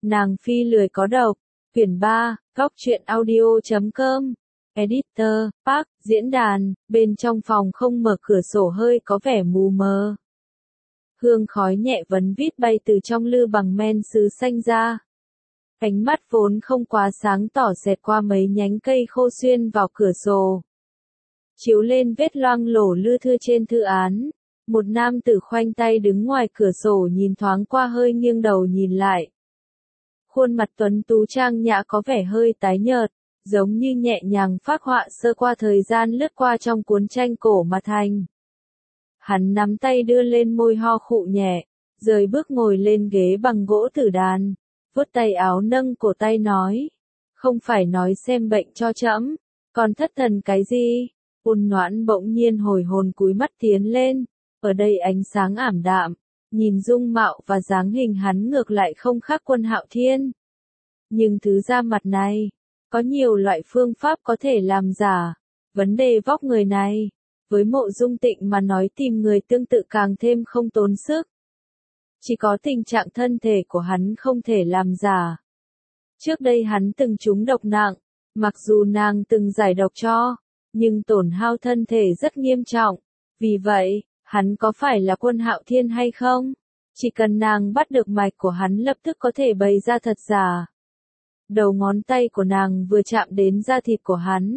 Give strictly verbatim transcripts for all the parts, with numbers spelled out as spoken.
Nàng phi lười có độc. Quyển ba, góc truyện audio chấm com. Editor, Park, diễn đàn, bên trong phòng không mở cửa sổ hơi có vẻ mù mờ. Hương khói nhẹ vấn vít bay từ trong lư bằng men sứ xanh ra. Ánh mắt vốn không quá sáng tỏ xẹt qua mấy nhánh cây khô xuyên vào cửa sổ. Chiếu lên vết loang lổ lưa thưa trên thư án. Một nam tử khoanh tay đứng ngoài cửa sổ nhìn thoáng qua hơi nghiêng đầu nhìn lại. Khuôn mặt tuấn tú trang nhã có vẻ hơi tái nhợt, giống như nhẹ nhàng phác họa sơ qua thời gian lướt qua trong cuốn tranh cổ mà thành. Hắn nắm tay đưa lên môi ho khụ nhẹ, rời bước ngồi lên ghế bằng gỗ tử đàn, vuốt tay áo nâng cổ tay nói, không phải nói xem bệnh cho trẫm, còn thất thần cái gì? Ôn Noãn bỗng nhiên hồi hồn cúi mắt tiến lên, ở đây ánh sáng ảm đạm, nhìn dung mạo và dáng hình hắn ngược lại không khác Quân Hạo Thiên. Nhưng thứ da mặt này, có nhiều loại phương pháp có thể làm giả, vấn đề vóc người này, với Mộ Dung Tịnh mà nói tìm người tương tự càng thêm không tốn sức. Chỉ có tình trạng thân thể của hắn không thể làm giả. Trước đây hắn từng trúng độc nặng, mặc dù nàng từng giải độc cho, nhưng tổn hao thân thể rất nghiêm trọng, vì vậy, hắn có phải là Quân Hạo Thiên hay không? Chỉ cần nàng bắt được mạch của hắn lập tức có thể bày ra thật giả. Đầu ngón tay của nàng vừa chạm đến da thịt của hắn.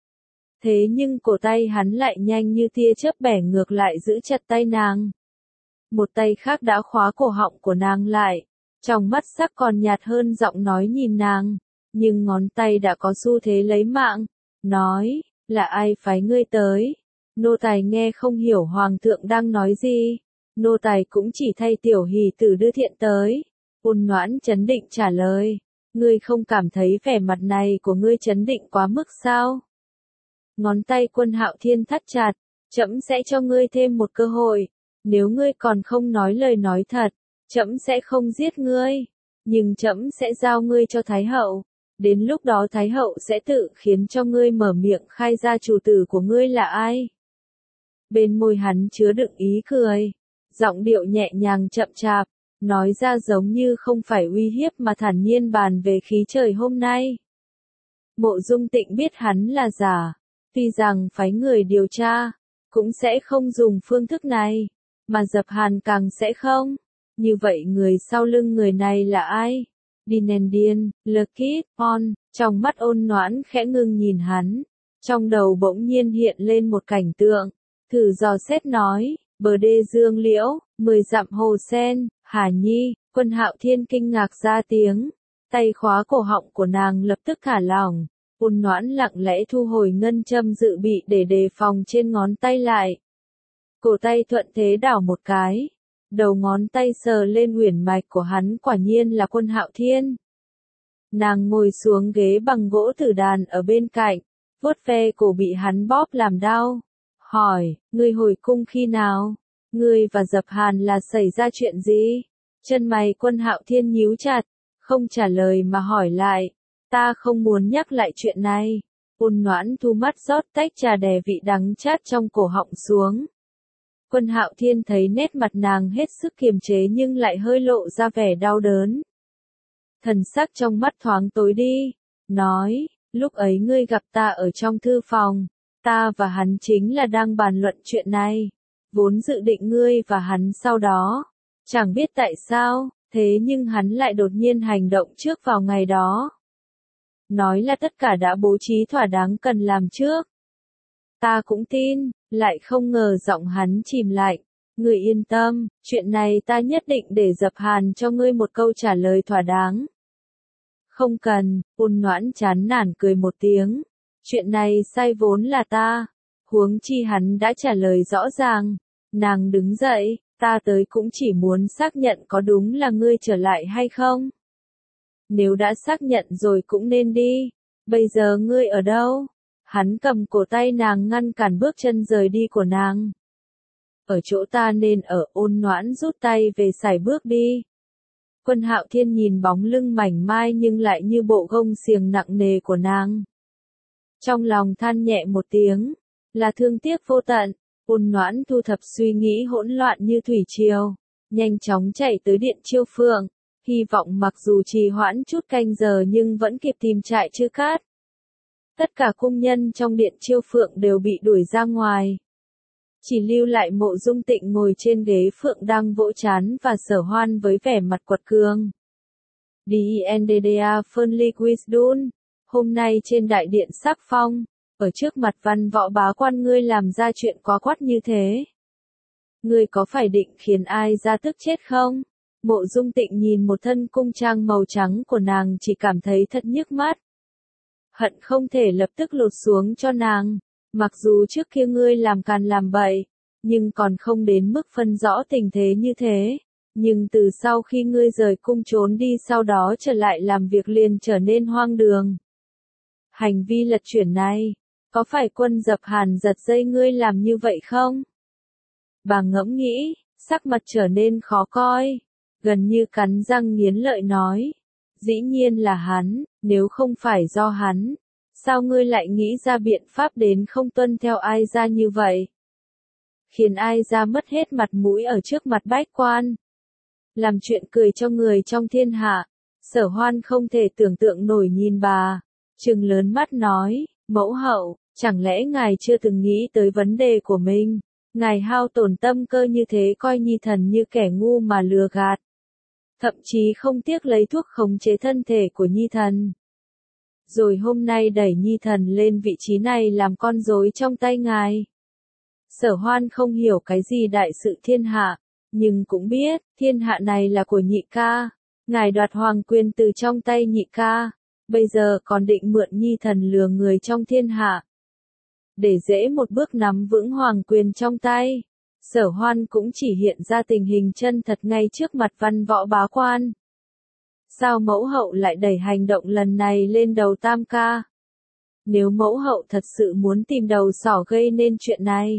Thế nhưng cổ tay hắn lại nhanh như tia chớp bẻ ngược lại giữ chặt tay nàng. Một tay khác đã khóa cổ họng của nàng lại, trong mắt sắc còn nhạt hơn giọng nói nhìn nàng, nhưng ngón tay đã có xu thế lấy mạng, nói, là ai phái ngươi tới? Nô tài nghe không hiểu hoàng thượng đang nói gì, nô tài cũng chỉ thay tiểu hỷ tử đưa thiện tới. Ôn Noãn chấn định trả lời, ngươi không cảm thấy vẻ mặt này của ngươi chấn định quá mức sao? Ngón tay Quân Hạo Thiên thắt chặt, trẫm sẽ cho ngươi thêm một cơ hội, nếu ngươi còn không nói lời nói thật, trẫm sẽ không giết ngươi, nhưng trẫm sẽ giao ngươi cho Thái hậu, đến lúc đó Thái hậu sẽ tự khiến cho ngươi mở miệng khai ra chủ tử của ngươi là ai. Bên môi hắn chứa đựng ý cười, giọng điệu nhẹ nhàng chậm chạp, nói ra giống như không phải uy hiếp mà thản nhiên bàn về khí trời hôm nay. Mộ Dung Tịnh biết hắn là giả, tuy rằng phái người điều tra, cũng sẽ không dùng phương thức này, mà Dập Hàn càng sẽ không. Như vậy người sau lưng người này là ai? Dinendian, Lekith, On, trong mắt Ôn Noãn khẽ ngưng nhìn hắn, trong đầu bỗng nhiên hiện lên một cảnh tượng, thử dò xét nói, bờ đê dương liễu, mười dặm hồ sen, Hà Nhi. Quân Hạo Thiên kinh ngạc ra tiếng, tay khóa cổ họng của nàng lập tức thả lỏng. Ôn Noãn lặng lẽ thu hồi ngân châm dự bị để đề phòng trên ngón tay lại. Cổ tay thuận thế đảo một cái, đầu ngón tay sờ lên uyển mạch của hắn, quả nhiên là Quân Hạo Thiên. Nàng ngồi xuống ghế bằng gỗ tử đàn ở bên cạnh, vuốt ve cổ bị hắn bóp làm đau, hỏi, ngươi hồi cung khi nào? Ngươi và Dập Hàn là xảy ra chuyện gì? Chân mày Quân Hạo Thiên nhíu chặt, không trả lời mà hỏi lại. Ta không muốn nhắc lại chuyện này. Ôn Noãn thu mắt rót tách trà đè vị đắng chát trong cổ họng xuống. Quân Hạo Thiên thấy nét mặt nàng hết sức kiềm chế nhưng lại hơi lộ ra vẻ đau đớn. Thần sắc trong mắt thoáng tối đi, nói, lúc ấy ngươi gặp ta ở trong thư phòng, ta và hắn chính là đang bàn luận chuyện này, vốn dự định ngươi và hắn sau đó, chẳng biết tại sao, thế nhưng hắn lại đột nhiên hành động trước vào ngày đó. Nói là tất cả đã bố trí thỏa đáng cần làm trước. Ta cũng tin, lại không ngờ giọng hắn chìm lạnh. Ngươi yên tâm, chuyện này ta nhất định để Dập Hàn cho ngươi một câu trả lời thỏa đáng. Không cần, Ôn Noãn chán nản cười một tiếng. Chuyện này sai vốn là ta. Huống chi hắn đã trả lời rõ ràng. Nàng đứng dậy, ta tới cũng chỉ muốn xác nhận có đúng là ngươi trở lại hay không. Nếu đã xác nhận rồi cũng nên đi. Bây giờ ngươi ở đâu? Hắn cầm cổ tay nàng ngăn cản bước chân rời đi của nàng. Ở chỗ ta nên ở. Ôn Noãn rút tay về sải bước đi. Quân Hạo Thiên nhìn bóng lưng mảnh mai nhưng lại như bộ gông xiềng nặng nề của nàng. Trong lòng than nhẹ một tiếng, là thương tiếc vô tận. Ôn Noãn thu thập suy nghĩ hỗn loạn như thủy triều, nhanh chóng chạy tới Điện Chiêu Phượng. hy vọng mặc dù trì hoãn chút canh giờ nhưng vẫn kịp tìm trại chư cát. Tất cả cung nhân trong điện Chiêu Phượng đều bị đuổi ra ngoài. Chỉ lưu lại Mộ Dung Tịnh ngồi trên ghế phượng đang vỗ chán và Sở Hoan với vẻ mặt quật cường. Đendaa Fernley Wisdun, hôm nay trên đại điện Sắc Phong, ở trước mặt văn võ bá quan ngươi làm ra chuyện quá quắt như thế. Ngươi có phải định khiến ai ra tức chết không? Mộ Dung Tịnh nhìn một thân cung trang màu trắng của nàng chỉ cảm thấy thật nhức mắt. Hận không thể lập tức lột xuống cho nàng, mặc dù trước kia ngươi làm càn làm bậy, nhưng còn không đến mức phân rõ tình thế như thế. Nhưng từ sau khi ngươi rời cung trốn đi sau đó trở lại làm việc liền trở nên hoang đường. Hành vi lật chuyển này, có phải quân dập Hàn giật dây ngươi làm như vậy không? Bà ngẫm nghĩ, sắc mặt trở nên khó coi, gần như cắn răng nghiến lợi nói. Dĩ nhiên là hắn, nếu không phải do hắn, sao ngươi lại nghĩ ra biện pháp đến không tuân theo ai ra như vậy? Khiến ai ra mất hết mặt mũi ở trước mặt bách quan. Làm chuyện cười cho người trong thiên hạ. Sở Hoan không thể tưởng tượng nổi nhìn bà, trừng lớn mắt nói, mẫu hậu, chẳng lẽ ngài chưa từng nghĩ tới vấn đề của mình? Ngài hao tổn tâm cơ như thế coi Nhi thần như kẻ ngu mà lừa gạt. Thậm chí không tiếc lấy thuốc khống chế thân thể của Nhi thần. Rồi hôm nay đẩy Nhi thần lên vị trí này làm con rối trong tay ngài. Sở Hoan không hiểu cái gì đại sự thiên hạ, nhưng cũng biết, thiên hạ này là của nhị ca. Ngài đoạt hoàng quyền từ trong tay nhị ca, bây giờ còn định mượn Nhi thần lừa người trong thiên hạ. Để dễ một bước nắm vững hoàng quyền trong tay. Sở Hoan cũng chỉ hiện ra tình hình chân thật ngay trước mặt văn võ bá quan. Sao mẫu hậu lại đẩy hành động lần này lên đầu tam ca? Nếu mẫu hậu thật sự muốn tìm đầu sỏ gây nên chuyện này,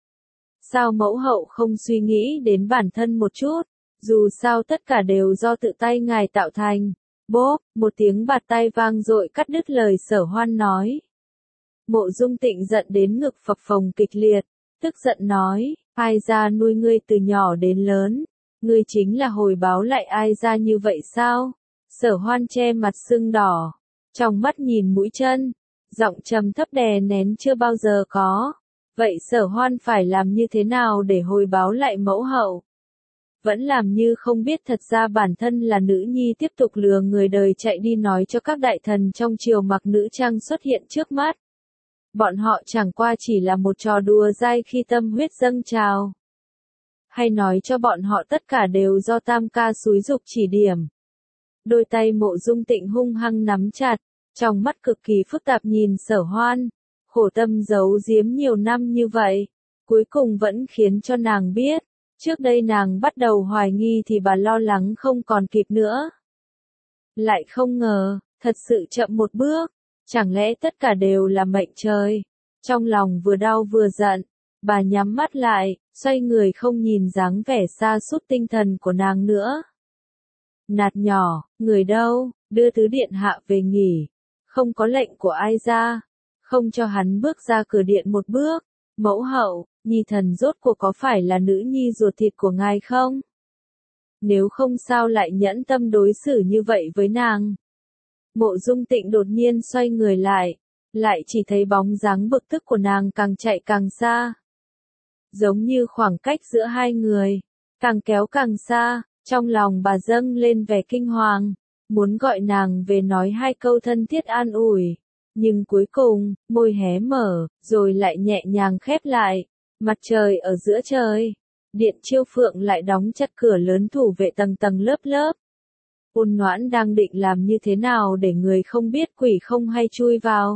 sao mẫu hậu không suy nghĩ đến bản thân một chút? Dù sao tất cả đều do tự tay ngài tạo thành. Bốp, một tiếng bạt tay vang dội cắt đứt lời Sở Hoan nói. Mộ Dung Tịnh giận đến ngực phập phồng kịch liệt, tức giận nói, ai ra nuôi ngươi từ nhỏ đến lớn, ngươi chính là hồi báo lại ai ra như vậy sao? Sở Hoan che mặt sưng đỏ, trong mắt nhìn mũi chân, giọng trầm thấp đè nén chưa bao giờ có. Vậy Sở Hoan phải làm như thế nào để hồi báo lại mẫu hậu? Vẫn làm như không biết thật ra bản thân là nữ nhi tiếp tục lừa người đời chạy đi nói cho các đại thần trong triều mặc nữ trang xuất hiện trước mắt. Bọn họ chẳng qua chỉ là một trò đùa dai khi tâm huyết dâng trào. Hay nói cho bọn họ tất cả đều do tam ca xúi giục chỉ điểm. Đôi tay Mộ Dung Tịnh hung hăng nắm chặt, trong mắt cực kỳ phức tạp nhìn Sở Hoan. Khổ tâm giấu giếm nhiều năm như vậy, cuối cùng vẫn khiến cho nàng biết. Trước đây nàng bắt đầu hoài nghi thì bà lo lắng không còn kịp nữa. Lại không ngờ, thật sự chậm một bước. Chẳng lẽ tất cả đều là mệnh trời? Trong lòng vừa đau vừa giận, bà nhắm mắt lại, xoay người không nhìn dáng vẻ sa sút tinh thần của nàng nữa. Nạt nhỏ, người đâu, đưa tứ điện hạ về nghỉ. Không có lệnh của ai ra, không cho hắn bước ra cửa điện một bước. Mẫu hậu, Nhi thần rốt cuộc có phải là nữ nhi ruột thịt của ngài không? Nếu không sao lại nhẫn tâm đối xử như vậy với nàng? Mộ Dung Tịnh đột nhiên xoay người lại, lại chỉ thấy bóng dáng bực tức của nàng càng chạy càng xa. Giống như khoảng cách giữa hai người, càng kéo càng xa, trong lòng bà dâng lên vẻ kinh hoàng, muốn gọi nàng về nói hai câu thân thiết an ủi. Nhưng cuối cùng, môi hé mở, rồi lại nhẹ nhàng khép lại, mặt trời ở giữa trời. Điện Chiêu Phượng lại đóng chặt cửa lớn thủ vệ tầng tầng lớp lớp. Ôn Noãn đang định làm như thế nào để người không biết quỷ không hay chui vào.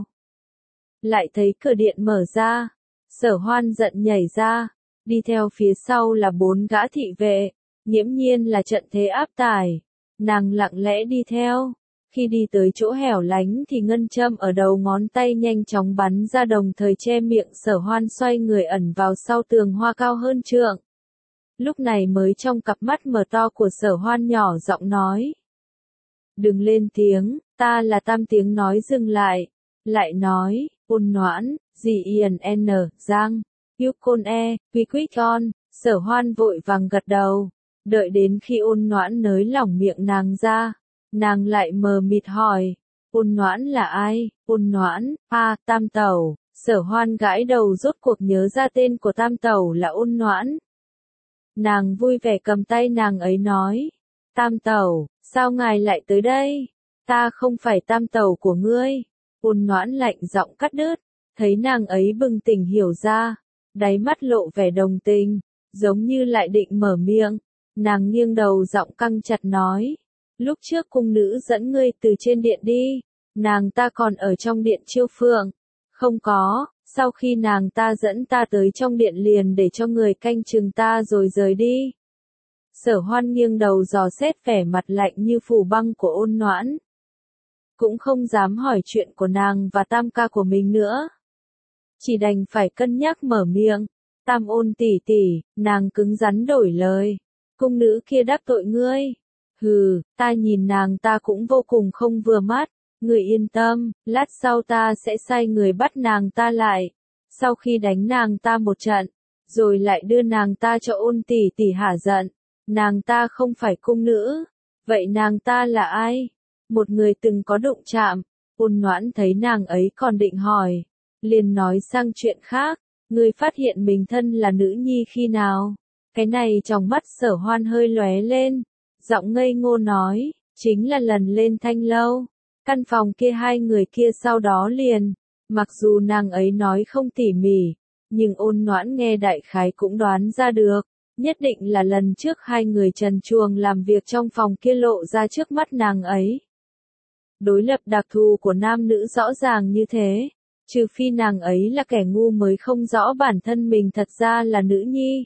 Lại thấy cửa điện mở ra, Sở Hoan giận nhảy ra, đi theo phía sau là bốn gã thị vệ, nghiễm nhiên là trận thế áp tải. Nàng lặng lẽ đi theo, khi đi tới chỗ hẻo lánh thì ngân châm ở đầu ngón tay nhanh chóng bắn ra đồng thời che miệng Sở Hoan xoay người ẩn vào sau tường hoa cao hơn trượng. Lúc này mới trong cặp mắt mở to của Sở Hoan nhỏ giọng nói. Đừng lên tiếng, ta là tam tiếng nói dừng lại. Lại nói, Ôn Noãn, dì Ian N, Giang, Yukon E, Quy Quyết On, Sở Hoan vội vàng gật đầu. Đợi đến khi Ôn Noãn nới lỏng miệng nàng ra, nàng lại mờ mịt hỏi, Ôn Noãn là ai? Ôn Noãn, a, Tam Tẩu. Sở Hoan gãi đầu rốt cuộc nhớ ra tên của Tam Tẩu là Ôn Noãn. Nàng vui vẻ cầm tay nàng ấy nói, Tam Tẩu, sao ngài lại tới đây? Ta không phải Tam Tẩu của ngươi. Ôn Noãn lạnh giọng cắt đứt, thấy nàng ấy bừng tỉnh hiểu ra, đáy mắt lộ vẻ đồng tình, giống như lại định mở miệng. Nàng nghiêng đầu giọng căng chặt nói, lúc trước cung nữ dẫn ngươi từ trên điện đi, nàng ta còn ở trong điện chiêu phượng. Không có, sau khi nàng ta dẫn ta tới trong điện liền để cho người canh chừng ta rồi rời đi. Sở Hoan nghiêng đầu dò xét vẻ mặt lạnh như phủ băng của Ôn Noãn. Cũng không dám hỏi chuyện của nàng và Tam ca của mình nữa. Chỉ đành phải cân nhắc mở miệng, Tam Ôn tỷ tỷ, nàng cứng rắn đổi lời. Cung nữ kia đắc tội ngươi. Hừ, ta nhìn nàng ta cũng vô cùng không vừa mắt. Người yên tâm, lát sau ta sẽ sai người bắt nàng ta lại. Sau khi đánh nàng ta một trận, rồi lại đưa nàng ta cho Ôn tỷ tỷ hả giận. Nàng ta không phải cung nữ. Vậy nàng ta là ai? Một người từng có đụng chạm. Ôn Noãn thấy nàng ấy còn định hỏi, liền nói sang chuyện khác. Ngươi phát hiện mình thân là nữ nhi khi nào? Cái này trong mắt Sở Hoan hơi lóe lên, giọng ngây ngô nói, chính là lần lên Thanh Lâu. Căn phòng kia hai người kia sau đó liền, mặc dù nàng ấy nói không tỉ mỉ, nhưng Ôn Noãn nghe đại khái cũng đoán ra được, nhất định là lần trước hai người trần truồng làm việc trong phòng kia lộ ra trước mắt nàng ấy. Đối lập đặc thù của nam nữ rõ ràng như thế, trừ phi nàng ấy là kẻ ngu mới không rõ bản thân mình thật ra là nữ nhi.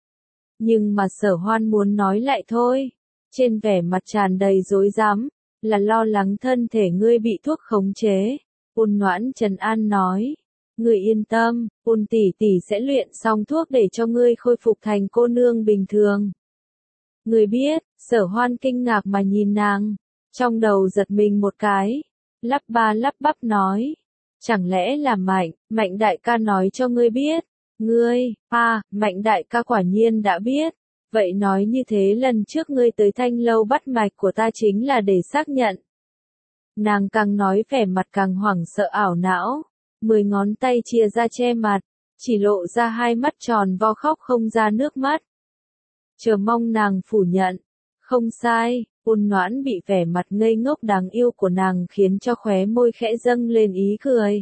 Nhưng mà Sở Hoan muốn nói lại thôi, trên vẻ mặt tràn đầy rối rắm, là lo lắng thân thể ngươi bị thuốc khống chế. Ôn Noãn trấn an nói, ngươi yên tâm, Ôn tỷ tỷ sẽ luyện xong thuốc để cho ngươi khôi phục thành cô nương bình thường. Ngươi biết, Sở Hoan kinh ngạc mà nhìn nàng, trong đầu giật mình một cái, lắp ba lắp bắp nói, chẳng lẽ là Mạnh, Mạnh đại ca nói cho ngươi biết? Ngươi, à, Mạnh đại ca quả nhiên đã biết. Vậy nói như thế lần trước ngươi tới Thanh Lâu bắt mạch của ta chính là để xác nhận. Nàng càng nói vẻ mặt càng hoảng sợ ảo não, mười ngón tay chia ra che mặt, chỉ lộ ra hai mắt tròn vo khóc không ra nước mắt. Chờ mong nàng phủ nhận, không sai. Ôn Noãn bị vẻ mặt ngây ngốc đáng yêu của nàng khiến cho khóe môi khẽ dâng lên ý cười.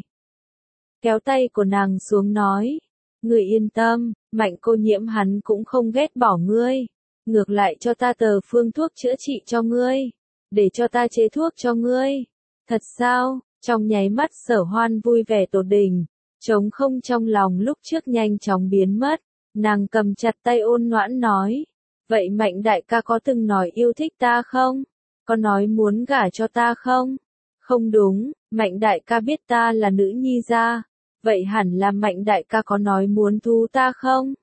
Kéo tay của nàng xuống nói, ngươi yên tâm, Mạnh cô nhiễm hắn cũng không ghét bỏ ngươi, ngược lại cho ta tờ phương thuốc chữa trị cho ngươi, để cho ta chế thuốc cho ngươi. Thật sao? Trong nháy mắt Sở Hoan vui vẻ tột đỉnh, trống không trong lòng lúc trước nhanh chóng biến mất, nàng cầm chặt tay Ôn Noãn nói, vậy Mạnh đại ca có từng nói yêu thích ta không? Có nói muốn gả cho ta không? Không đúng, Mạnh đại ca biết ta là nữ nhi gia. Vậy hẳn là Mạnh đại ca có nói muốn thu ta không?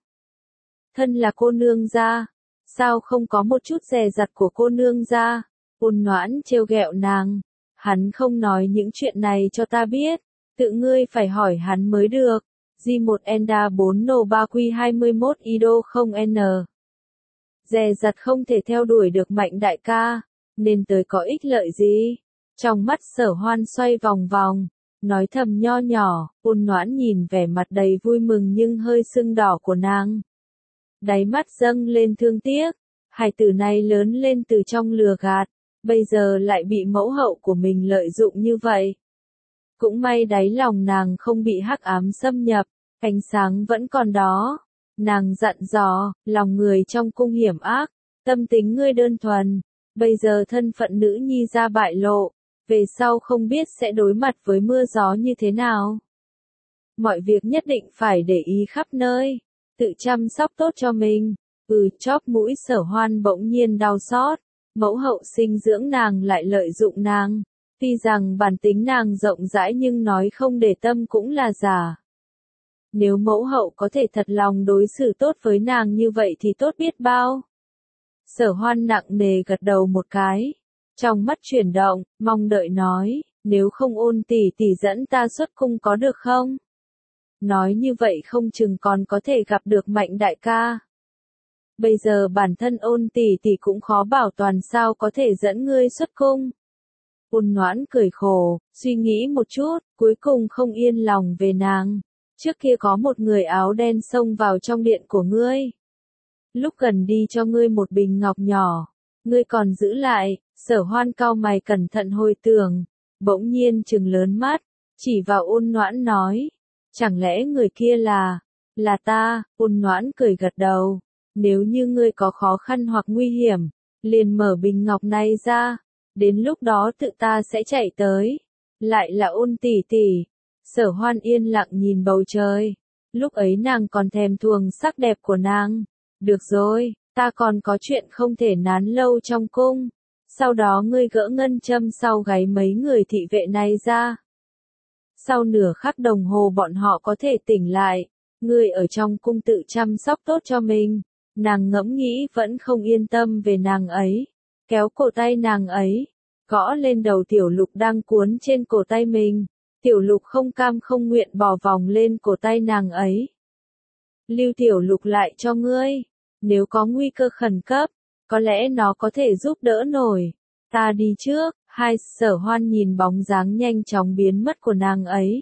Thân là cô nương gia, sao không có một chút dè dặt của cô nương gia? Ôn Noãn trêu ghẹo nàng, hắn không nói những chuyện này cho ta biết, tự ngươi phải hỏi hắn mới được. G một Enda bốn No ba Q hai mươi mốt Ido không N. Dè dặt không thể theo đuổi được Mạnh đại ca, nên tới có ích lợi gì? Trong mắt Sở Hoan xoay vòng vòng, nói thầm nho nhỏ. Ôn Noãn nhìn vẻ mặt đầy vui mừng nhưng hơi sưng đỏ của nàng, đáy mắt dâng lên thương tiếc. Hài tử này lớn lên từ trong lừa gạt, bây giờ lại bị mẫu hậu của mình lợi dụng như vậy. Cũng may đáy lòng nàng không bị hắc ám xâm nhập, ánh sáng vẫn còn đó. Nàng dặn dò, lòng người trong cung hiểm ác, tâm tính ngươi đơn thuần, bây giờ thân phận nữ nhi ra bại lộ, về sau không biết sẽ đối mặt với mưa gió như thế nào. Mọi việc nhất định phải để ý khắp nơi, tự chăm sóc tốt cho mình. Ừ, chóp mũi Sở Hoan bỗng nhiên đau xót, mẫu hậu sinh dưỡng nàng lại lợi dụng nàng, tuy rằng bản tính nàng rộng rãi nhưng nói không để tâm cũng là giả. Nếu mẫu hậu có thể thật lòng đối xử tốt với nàng như vậy thì tốt biết bao. Sở Hoan nặng nề gật đầu một cái, trong mắt chuyển động, mong đợi nói, nếu không Ôn tỷ tỷ dẫn ta xuất cung có được không? Nói như vậy không chừng còn có thể gặp được Mạnh đại ca. Bây giờ bản thân Ôn tỷ tỷ cũng khó bảo toàn sao có thể dẫn ngươi xuất cung. Ôn Noãn cười khổ, suy nghĩ một chút, cuối cùng không yên lòng về nàng. Trước kia có một người áo đen xông vào trong điện của ngươi. Lúc gần đi cho ngươi một bình ngọc nhỏ, ngươi còn giữ lại. Sở Hoan cau mày cẩn thận hồi tưởng, bỗng nhiên trừng lớn mắt, chỉ vào Ôn Noãn nói, chẳng lẽ người kia là, là ta. Ôn Noãn cười gật đầu, nếu như ngươi có khó khăn hoặc nguy hiểm, liền mở bình ngọc này ra, đến lúc đó tự ta sẽ chạy tới. Lại là Ôn tỷ tỷ. Sở Hoan yên lặng nhìn bầu trời, lúc ấy nàng còn thèm thuồng sắc đẹp của nàng. Được rồi, ta còn có chuyện không thể nán lâu trong cung. Sau đó ngươi gỡ ngân châm sau gáy mấy người thị vệ này ra. Sau nửa khắc đồng hồ bọn họ có thể tỉnh lại. Ngươi ở trong cung tự chăm sóc tốt cho mình. Nàng ngẫm nghĩ vẫn không yên tâm về nàng ấy. Kéo cổ tay nàng ấy, gõ lên đầu Tiểu Lục đang cuốn trên cổ tay mình. Tiểu Lục không cam không nguyện bỏ vòng lên cổ tay nàng ấy. Lưu Tiểu Lục lại cho ngươi. Nếu có nguy cơ khẩn cấp, có lẽ nó có thể giúp đỡ nổi. Ta đi trước. Hai. Sở Hoan nhìn bóng dáng nhanh chóng biến mất của nàng ấy.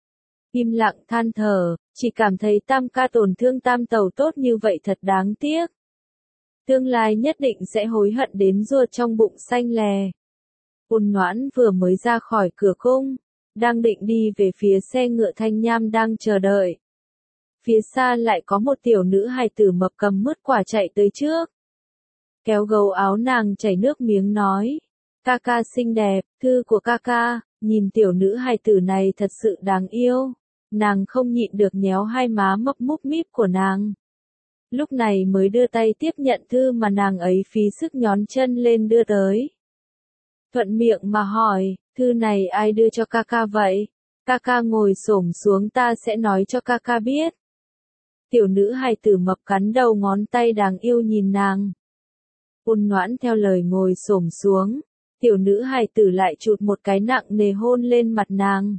Im lặng than thở, chỉ cảm thấy Tam ca tổn thương Tam tẩu tốt như vậy thật đáng tiếc. Tương lai nhất định sẽ hối hận đến ruột trong bụng xanh lè. Ôn Noãn vừa mới ra khỏi cửa cung, đang định đi về phía xe ngựa Thanh Nham đang chờ đợi. Phía xa lại có một tiểu nữ hài tử mập cầm mứt quả chạy tới trước. Kéo gấu áo nàng chảy nước miếng nói, ca ca xinh đẹp, thư của ca ca. Nhìn tiểu nữ hài tử này thật sự đáng yêu. Nàng không nhịn được nhéo hai má mấp múp míp của nàng. Lúc này mới đưa tay tiếp nhận thư mà nàng ấy phí sức nhón chân lên đưa tới. Thuận miệng mà hỏi, thư này ai đưa cho ca ca vậy? Ca ca ngồi xổm xuống ta sẽ nói cho ca ca biết. Tiểu nữ hài tử mập cắn đầu ngón tay đáng yêu nhìn nàng. Ôn Noãn theo lời ngồi xổm xuống. Tiểu nữ hài tử lại chụt một cái nặng nề hôn lên mặt nàng.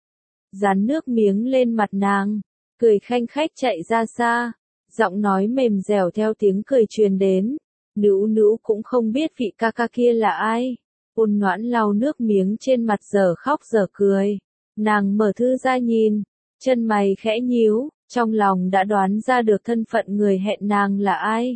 Dán nước miếng lên mặt nàng, cười khanh khách chạy ra xa, giọng nói mềm dẻo theo tiếng cười truyền đến. Nữu nữu cũng không biết vị ca ca kia là ai. Ôn Noãn lau nước miếng trên mặt giờ khóc giờ cười. Nàng mở thư ra nhìn, chân mày khẽ nhíu, trong lòng đã đoán ra được thân phận người hẹn nàng là ai.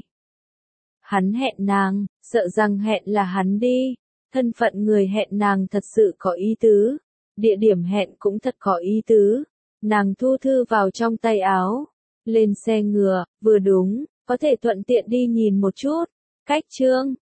Hắn hẹn nàng, sợ rằng hẹn là hắn đi. Thân phận người hẹn nàng thật sự có ý tứ. Địa điểm hẹn cũng thật có ý tứ. Nàng thu thư vào trong tay áo. Lên xe ngựa, vừa đúng, có thể thuận tiện đi nhìn một chút. Cách chương